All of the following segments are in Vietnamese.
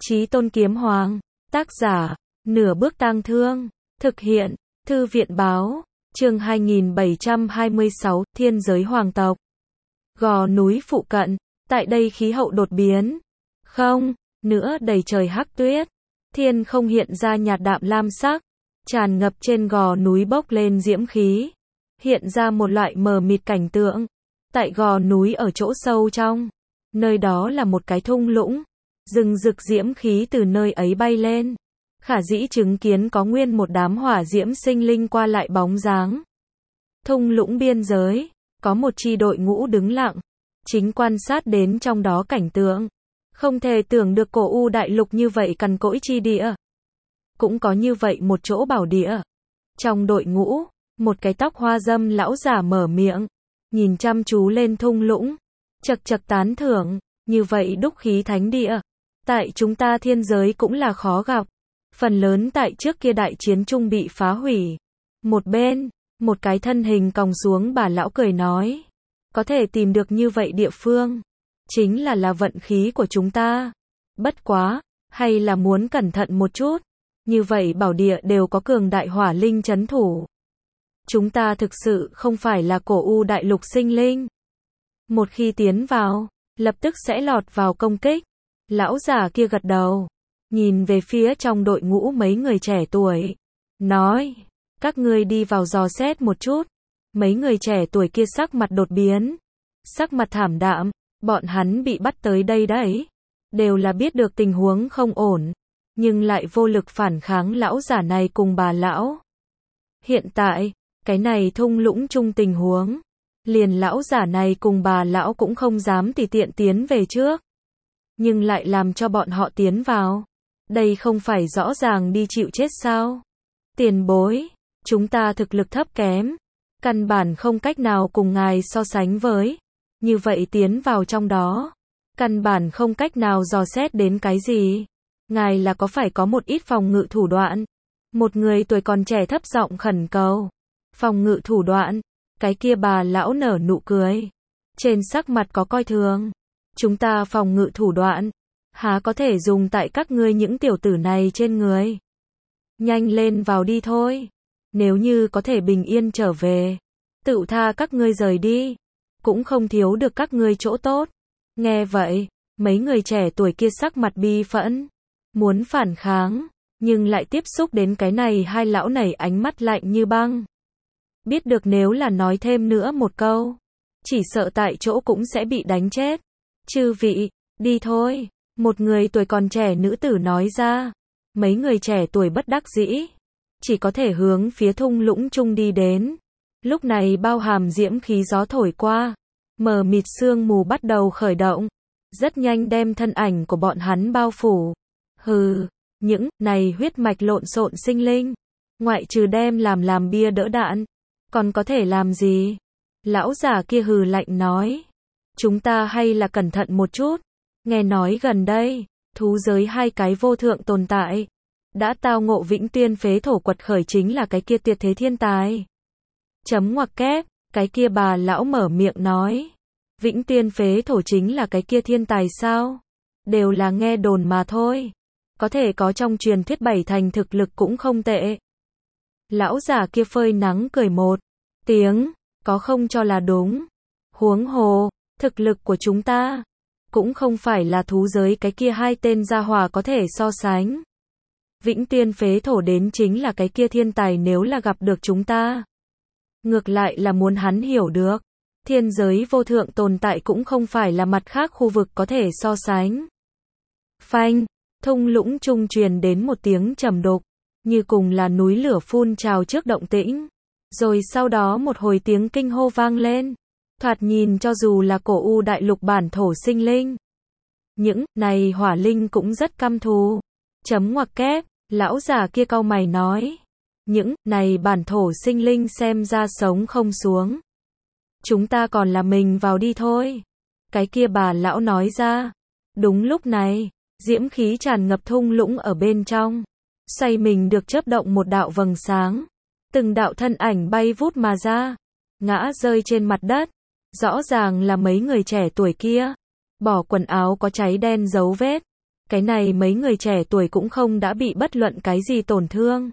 Chí Tôn Kiếm Hoàng. Tác giả, Nửa Bước Tang Thương. Thực hiện, Thư viện Báo. Chương 2726, Thiên Giới Hoàng Tộc. Gò núi phụ cận, tại đây khí hậu đột biến. Không, nữa đầy trời hắc tuyết. Thiên không hiện ra nhạt đạm lam sắc, tràn ngập trên gò núi bốc lên diễm khí. Hiện ra một loại mờ mịt cảnh tượng. Tại gò núi ở chỗ sâu trong, nơi đó là một cái thung lũng. Rừng rực diễm khí từ nơi ấy bay lên. Khả dĩ chứng kiến có nguyên một đám hỏa diễm sinh linh qua lại bóng dáng. Thung lũng biên giới, có một chi đội ngũ đứng lặng, chính quan sát đến trong đó cảnh tượng. Không thể tưởng được cổ U đại lục như vậy cằn cỗi chi địa. Cũng có như vậy một chỗ bảo địa. Trong đội ngũ, một cái tóc hoa dâm lão giả mở miệng, nhìn chăm chú lên thung lũng, chật chật tán thưởng, như vậy đúc khí thánh địa. Tại chúng ta thiên giới cũng là khó gặp. Phần lớn tại trước kia đại chiến chung bị phá hủy. Một bên, một cái thân hình còng xuống bà lão cười nói. Có thể tìm được như vậy địa phương. Chính là vận khí của chúng ta. Bất quá, hay là muốn cẩn thận một chút. Như vậy bảo địa đều có cường đại hỏa linh trấn thủ. Chúng ta thực sự không phải là cổ U đại lục sinh linh. Một khi tiến vào, lập tức sẽ lọt vào công kích. Lão già kia gật đầu, nhìn về phía trong đội ngũ mấy người trẻ tuổi, nói, các ngươi đi vào dò xét một chút. Mấy người trẻ tuổi kia sắc mặt đột biến, sắc mặt thảm đạm, bọn hắn bị bắt tới đây đấy, đều là biết được tình huống không ổn, nhưng lại vô lực phản kháng lão giả này cùng bà lão. Hiện tại, cái này thung lũng chung tình huống, liền lão giả này cùng bà lão cũng không dám tùy tiện tiến về trước. Nhưng lại làm cho bọn họ tiến vào. Đây không phải rõ ràng đi chịu chết sao? Tiền bối, chúng ta thực lực thấp kém, căn bản không cách nào cùng ngài so sánh với. Như vậy tiến vào trong đó, căn bản không cách nào dò xét đến cái gì. Ngài là có phải có một ít phòng ngự thủ đoạn? Một người tuổi còn trẻ thấp giọng khẩn cầu. Phòng ngự thủ đoạn? Cái kia bà lão nở nụ cười, trên sắc mặt có coi thường. Chúng ta phòng ngự thủ đoạn, há có thể dùng tại các ngươi những tiểu tử này trên người. Nhanh lên vào đi thôi. Nếu như có thể bình yên trở về, tự tha các ngươi rời đi, cũng không thiếu được các ngươi chỗ tốt. Nghe vậy, mấy người trẻ tuổi kia sắc mặt bi phẫn, muốn phản kháng, nhưng lại tiếp xúc đến cái này hai lão này ánh mắt lạnh như băng. Biết được nếu là nói thêm nữa một câu, chỉ sợ tại chỗ cũng sẽ bị đánh chết. Chư vị, đi thôi. Một người tuổi còn trẻ nữ tử nói ra. Mấy người trẻ tuổi bất đắc dĩ, chỉ có thể hướng phía thung lũng chung đi đến. Lúc này bao hàm diễm khí gió thổi qua, mờ mịt sương mù bắt đầu khởi động, rất nhanh đem thân ảnh của bọn hắn bao phủ. Hừ, những này huyết mạch lộn xộn sinh linh, ngoại trừ đem làm bia đỡ đạn, còn có thể làm gì? Lão già kia hừ lạnh nói. Chúng ta hay là cẩn thận một chút. Nghe nói gần đây, thú giới hai cái vô thượng tồn tại, đã tao ngộ vĩnh tuyên phế thổ quật khởi chính là cái kia tuyệt thế thiên tài. Chấm ngoặc kép, cái kia bà lão mở miệng nói. Vĩnh tuyên phế thổ chính là cái kia thiên tài sao? Đều là nghe đồn mà thôi. Có thể có trong truyền thuyết bảy thành thực lực cũng không tệ. Lão già kia phơi nắng cười một tiếng, có không cho là đúng. Huống hồ, thực lực của chúng ta cũng không phải là thú giới cái kia hai tên gia hỏa có thể so sánh. Vĩnh tuyên phế thổ đến chính là cái kia thiên tài nếu là gặp được chúng ta. Ngược lại là muốn hắn hiểu được, thiên giới vô thượng tồn tại cũng không phải là mặt khác khu vực có thể so sánh. Phanh, thung lũng trung truyền đến một tiếng trầm đục, như cùng là núi lửa phun trào trước động tĩnh. Rồi sau đó một hồi tiếng kinh hô vang lên. Thoạt nhìn cho dù là cổ U đại lục bản thổ sinh linh, những này hỏa linh cũng rất căm thù. Chấm ngoặc kép, lão già kia cau mày nói. Những này bản thổ sinh linh xem ra sống không xuống. Chúng ta còn là mình vào đi thôi. Cái kia bà lão nói ra. Đúng lúc này, diễm khí tràn ngập thung lũng ở bên trong. Xoay mình được chớp động một đạo vầng sáng. Từng đạo thân ảnh bay vút mà ra, ngã rơi trên mặt đất. Rõ ràng là mấy người trẻ tuổi kia, bỏ quần áo có cháy đen dấu vết, Cái này mấy người trẻ tuổi cũng không đã bị bất luận cái gì tổn thương.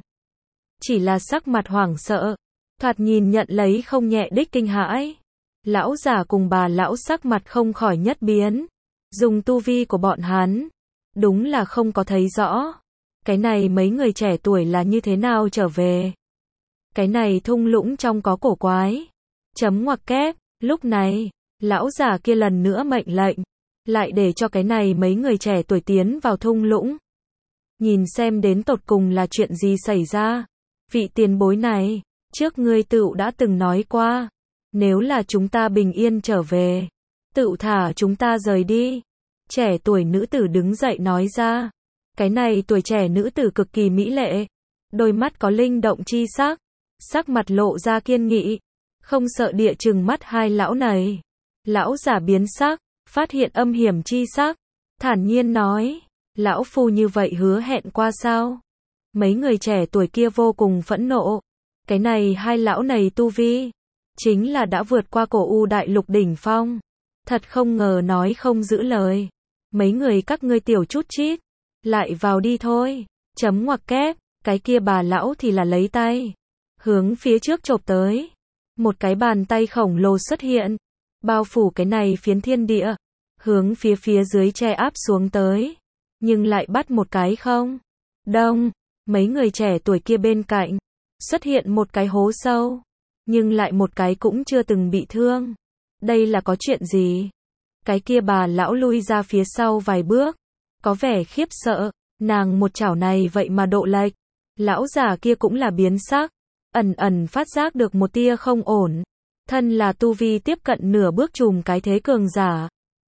Chỉ là sắc mặt hoảng sợ, thoạt nhìn nhận lấy không nhẹ đích kinh hãi. Lão già cùng bà lão sắc mặt không khỏi nhất biến. Dùng tu vi của bọn hắn, đúng là không có thấy rõ. Cái này mấy người trẻ tuổi là như thế nào trở về? Cái này thung lũng trong có cổ quái. Chấm ngoặc kép, lúc này, lão già kia lần nữa mệnh lệnh, lại để cho cái này mấy người trẻ tuổi tiến vào thung lũng. Nhìn xem đến tột cùng là chuyện gì xảy ra. Vị tiền bối này, trước ngươi tựu đã từng nói qua, nếu là chúng ta bình yên trở về, tựu thả chúng ta rời đi. Trẻ tuổi nữ tử đứng dậy nói ra. Cái này tuổi trẻ nữ tử cực kỳ mỹ lệ, đôi mắt có linh động chi sắc, sắc mặt lộ ra kiên nghị, không sợ địa chừng mắt hai lão này. Lão giả biến sắc, phát hiện âm hiểm chi sắc, thản nhiên nói, lão phu như vậy hứa hẹn qua sao? Mấy người trẻ tuổi kia vô cùng phẫn nộ, cái này hai lão này tu vi, chính là đã vượt qua cổ u đại lục đỉnh phong, thật không ngờ nói không giữ lời. Mấy người các ngươi tiểu chút chít, lại vào đi thôi. Chấm ngoặc kép, cái kia bà lão thì là lấy tay, hướng phía trước chộp tới. Một cái bàn tay khổng lồ xuất hiện, bao phủ cái này phiến thiên địa, hướng phía dưới che áp xuống tới. Nhưng lại bắt một cái không. Đông, mấy người trẻ tuổi kia bên cạnh, xuất hiện một cái hố sâu, nhưng lại một cái cũng chưa từng bị thương. Đây là có chuyện gì? Cái kia bà lão lui ra phía sau vài bước, có vẻ khiếp sợ, nàng một chảo này vậy mà độ lệch. Lão già kia cũng là biến sắc, ẩn ẩn phát giác được một tia không ổn. Thân là tu vi tiếp cận nửa bước trùm cái thế cường giả.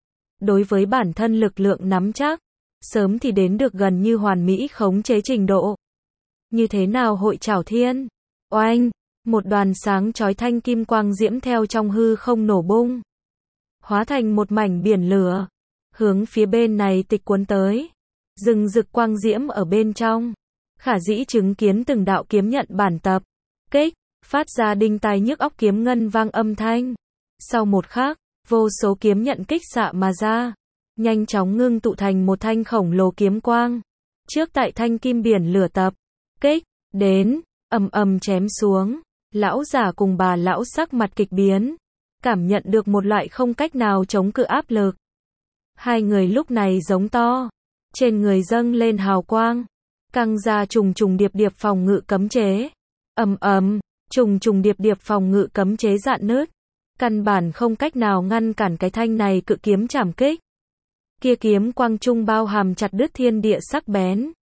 Đối với bản thân lực lượng nắm chắc, sớm thì đến được gần như hoàn mỹ khống chế trình độ. Như thế nào hội chảo thiên? Oanh, một đoàn sáng chói thanh kim quang diễm theo trong hư không nổ bung, hóa thành một mảnh biển lửa, hướng phía bên này tịch cuốn tới. Rừng rực quang diễm ở bên trong, khả dĩ chứng kiến từng đạo kiếm nhận bản tập kích, phát ra đinh tai nhức óc kiếm ngân vang âm thanh. Sau một khắc, vô số kiếm nhận kích xạ mà ra, nhanh chóng ngưng tụ thành một thanh khổng lồ kiếm quang. Trước tại thanh kim biển lửa tập kích đến, ầm ầm chém xuống. Lão giả cùng bà lão sắc mặt kịch biến, cảm nhận được một loại không cách nào chống cự áp lực. Hai người lúc này giống to, trên người dâng lên hào quang, căng ra trùng trùng điệp điệp phòng ngự cấm chế. Ầm ầm, trùng trùng điệp điệp phòng ngự cấm chế dạn nứt, căn bản không cách nào ngăn cản cái thanh này cự kiếm chảm kích. Kia kiếm quang trung bao hàm chặt đứt thiên địa sắc bén,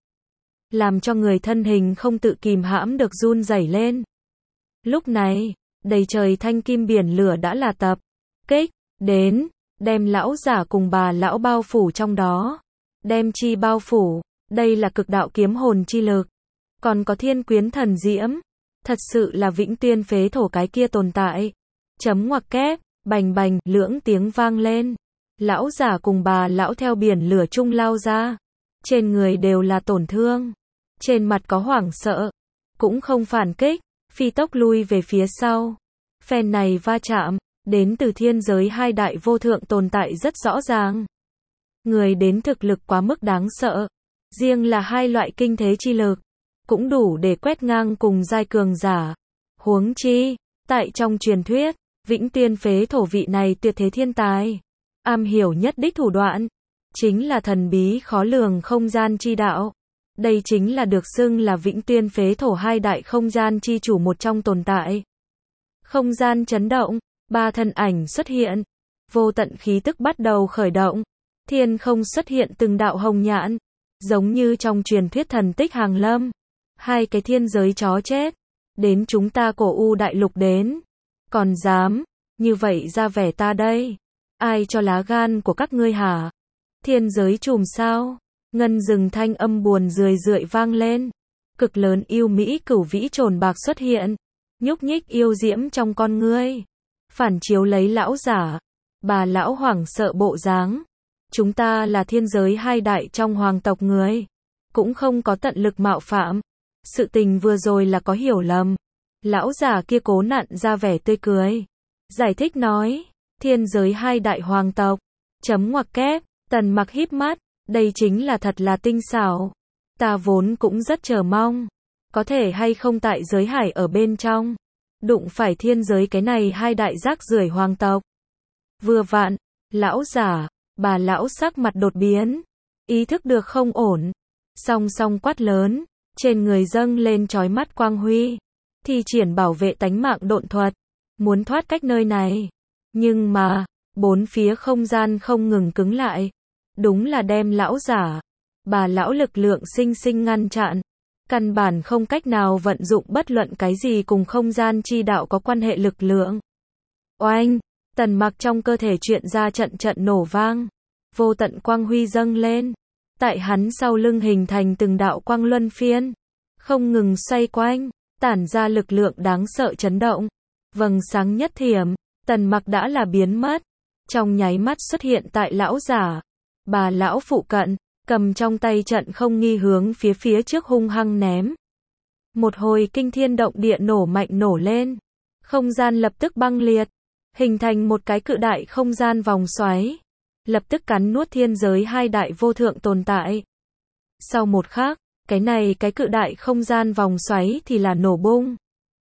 làm cho người thân hình không tự kìm hãm được run rẩy lên. Lúc này, đầy trời thanh kim biển lửa đã là tập kích đến, đem lão giả cùng bà lão bao phủ trong đó. Đem chi bao phủ, đây là cực đạo kiếm hồn chi lực, còn có thiên quyến thần diễm, thật sự là vĩnh tuyên phế thổ cái kia tồn tại. Chấm ngoặc kép, bành bành, lưỡng tiếng vang lên. Lão giả cùng bà lão theo biển lửa chung lao ra, trên người đều là tổn thương, trên mặt có hoảng sợ, cũng không phản kích, phi tốc lui về phía sau. Phen này va chạm, đến từ thiên giới hai đại vô thượng tồn tại rất rõ ràng. Người đến thực lực quá mức đáng sợ, riêng là hai loại kinh thế chi lực, cũng đủ để quét ngang cùng giai cường giả. Huống chi, tại trong truyền thuyết, vĩnh tuyên phế thổ vị này tuyệt thế thiên tài, am hiểu nhất đích thủ đoạn, chính là thần bí khó lường không gian chi đạo. Đây chính là được xưng là vĩnh tuyên phế thổ hai đại không gian chi chủ một trong tồn tại. Không gian chấn động, ba thân ảnh xuất hiện, vô tận khí tức bắt đầu khởi động, thiên không xuất hiện từng đạo hồng nhãn, giống như trong truyền thuyết thần tích hàng lâm. Hai cái thiên giới chó chết, đến chúng ta cổ u đại lục đến, còn dám như vậy ra vẻ ta đây, ai cho lá gan của các ngươi hả? Thiên giới trùm sao? Ngân rừng thanh âm buồn rười rượi vang lên, cực lớn yêu mỹ cửu vĩ trồn bạc xuất hiện, nhúc nhích yêu diễm trong con ngươi, phản chiếu lấy lão giả, bà lão hoảng sợ bộ dáng. Chúng ta là thiên giới hai đại trong hoàng tộc người, cũng không có tận lực mạo phạm, sự tình vừa rồi là có hiểu lầm. Lão giả kia cố nặn ra vẻ tươi cười, giải thích nói, thiên giới hai đại hoàng tộc. Chấm ngoặc kép, Tần Mặc híp mắt, Đây chính là thật là tinh xảo. Ta vốn cũng rất chờ mong. Có thể hay không tại giới hải ở bên trong. Đụng phải thiên giới cái này hai đại rác rưởi hoàng tộc. Vừa vặn, lão giả, bà lão sắc mặt đột biến. Ý thức được không ổn. Song song quát lớn. Trên người dâng lên chói mắt quang huy. Thi triển bảo vệ tánh mạng độn thuật. Muốn thoát cách nơi này. Nhưng mà, bốn phía không gian không ngừng cứng lại. Đúng là đem lão giả, bà lão lực lượng sinh sinh ngăn chặn. Căn bản không cách nào vận dụng bất luận cái gì cùng không gian chi đạo có quan hệ lực lượng. Oanh, Tần Mặc trong cơ thể chuyện ra trận trận nổ vang. Vô tận quang huy dâng lên. Tại hắn sau lưng hình thành từng đạo quang luân phiên. Không ngừng xoay quanh, tản ra lực lượng đáng sợ chấn động. Vầng sáng nhất thiểm, Tần Mặc đã là biến mất. Trong nháy mắt xuất hiện tại lão giả, bà lão phụ cận, cầm trong tay trận không nghi hướng phía trước hung hăng ném. Một hồi kinh thiên động địa nổ mạnh nổ lên. Không gian lập tức băng liệt, hình thành một cái cự đại không gian vòng xoáy. Lập tức cắn nuốt thiên giới hai đại vô thượng tồn tại. Sau một khắc, cái cự đại không gian vòng xoáy thì là nổ bung.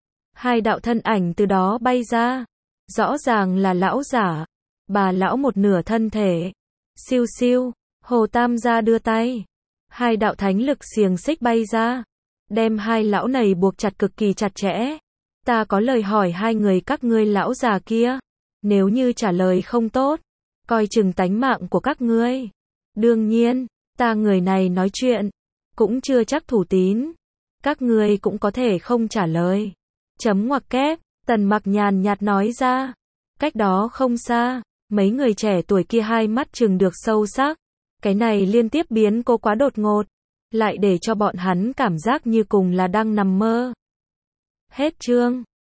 Hai đạo thân ảnh từ đó bay ra. Rõ ràng là lão giả, bà lão một nửa thân thể. Siêu siêu, Hồ Tam gia đưa tay. Hai đạo thánh lực xiềng xích bay ra. Đem hai lão này buộc chặt cực kỳ chặt chẽ. Ta có lời hỏi hai người các ngươi lão già kia. Nếu như trả lời không tốt, coi chừng tánh mạng của các ngươi. Đương nhiên, ta người này nói chuyện, cũng chưa chắc thủ tín. Các ngươi cũng có thể không trả lời. Chấm ngoặc kép, Tần Mặc nhàn nhạt nói ra. Cách đó không xa, mấy người trẻ tuổi kia hai mắt trừng được sâu sắc. Cái này liên tiếp biến cố quá đột ngột, lại để cho bọn hắn cảm giác như cùng là đang nằm mơ. Hết chương.